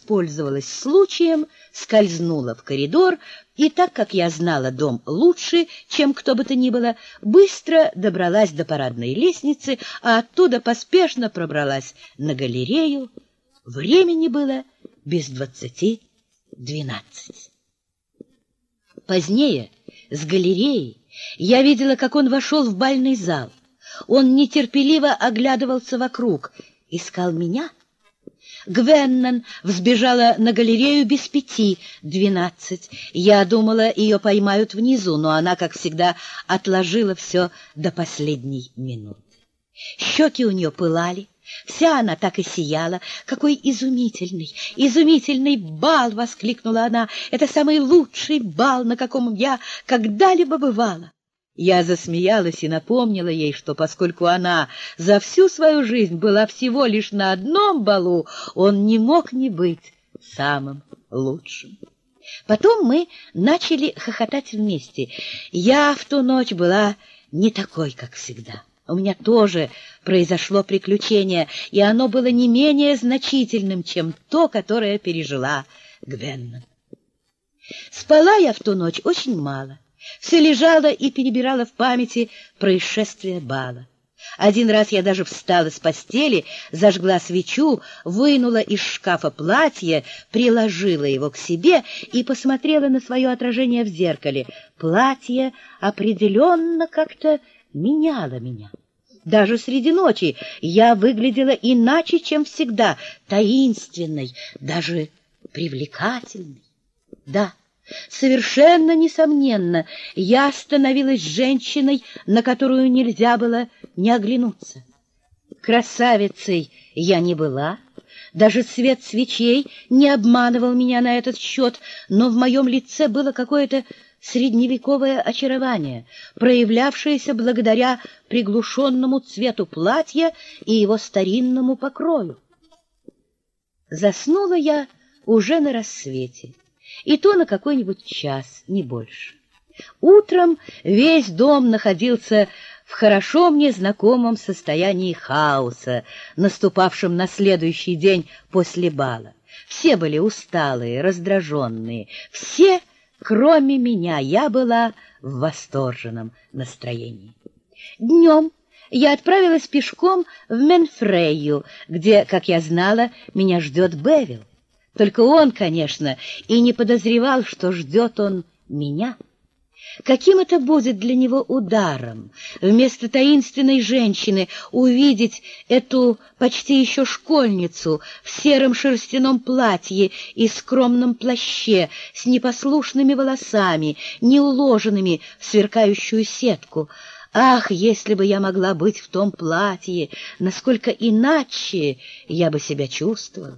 воспользовалась случаем, скользнула в коридор, и так как я знала дом лучше, чем кто бы то ни было, быстро добралась до парадной лестницы, а оттуда поспешно пробралась на галерею. Времени было без 12. Позднее с галереи я видела, как он вошел в бальный зал. Он нетерпеливо оглядывался вокруг. Искал меня? Гвеннон взбежала на галерею без 5:12. Я думала, ее поймают внизу, но она, как всегда, отложила все до последней минуты. Щеки у нее пылали, вся она так и сияла. «Какой изумительный, изумительный бал!» — воскликнула она. «Это самый лучший бал, на каком я когда-либо бывала». Я засмеялась и напомнила ей, что поскольку она за всю свою жизнь была всего лишь на одном балу, он не мог не быть самым лучшим. Потом мы начали хохотать вместе. Я в ту ночь была не такой, как всегда. У меня тоже произошло приключение, и оно было не менее значительным, чем то, которое пережила Гвеннон. Спала я в ту ночь очень мало. Все лежала и перебирала в памяти происшествия бала. Один раз я даже встала с постели, зажгла свечу, вынула из шкафа платье, приложила его к себе и посмотрела на свое отражение в зеркале. Платье определенно как-то меняло меня. Даже среди ночи я выглядела иначе, чем всегда, таинственной, даже привлекательной. Да, совершенно несомненно, я становилась женщиной, на которую нельзя было не оглянуться. Красавицей я не была, даже свет свечей не обманывал меня на этот счет, но в моем лице было какое-то средневековое очарование, проявлявшееся благодаря приглушенному цвету платья и его старинному покрою. Заснула я уже на рассвете, и то на какой-нибудь час, не больше. Утром весь дом находился в хорошо мне знакомом состоянии хаоса, наступавшем на следующий день после бала. Все были усталые, раздраженные, все, кроме меня. Я была в восторженном настроении. Днем я отправилась пешком в Менфрейю, где, как я знала, меня ждет Бевил. Только он, конечно, и не подозревал, что ждет он меня. Каким это будет для него ударом, вместо таинственной женщины увидеть эту почти еще школьницу в сером шерстяном платье и скромном плаще, с непослушными волосами, не уложенными в сверкающую сетку. Ах, если бы я могла быть в том платье, насколько иначе я бы себя чувствовала!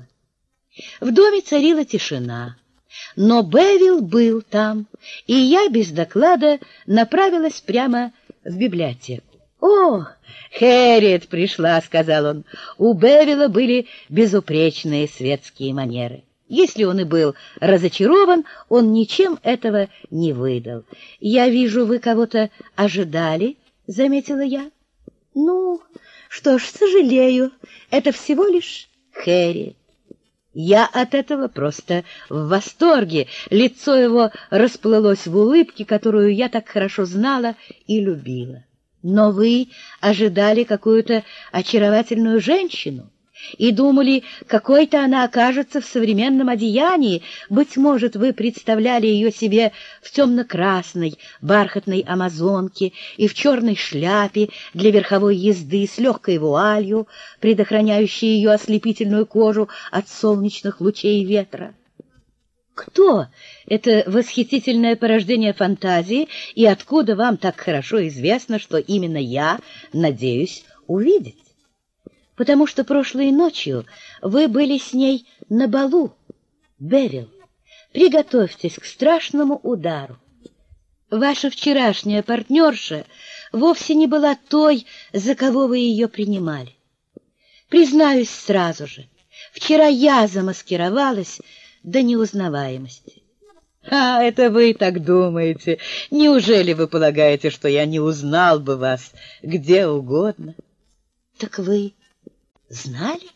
В доме царила тишина, но Бевил был там, и я без доклада направилась прямо в библиотеку. «О, Хэрриет пришла», — сказал он. У Бевила были безупречные светские манеры. Если он и был разочарован, он ничем этого не выдал. «Я вижу, вы кого-то ожидали», — заметила я. «Ну, что ж, сожалею, это всего лишь Хэрриет». Я от этого просто в восторге. Лицо его расплылось в улыбке, которую я так хорошо знала и любила. Но вы ожидали какую-то очаровательную женщину и думали, какой-то она окажется в современном одеянии. Быть может, вы представляли ее себе в темно-красной бархатной амазонке и в черной шляпе для верховой езды с легкой вуалью, предохраняющей ее ослепительную кожу от солнечных лучей ветра. Кто это восхитительное порождение фантазии, и откуда вам так хорошо известно, что именно я надеюсь увидеть? Потому что прошлой ночью вы были с ней на балу, Бевил. Приготовьтесь к страшному удару. Ваша вчерашняя партнерша вовсе не была той, за кого вы ее принимали. Признаюсь сразу же, вчера я замаскировалась до неузнаваемости. А, это вы так думаете. Неужели вы полагаете, что я не узнал бы вас где угодно? Так вы знали?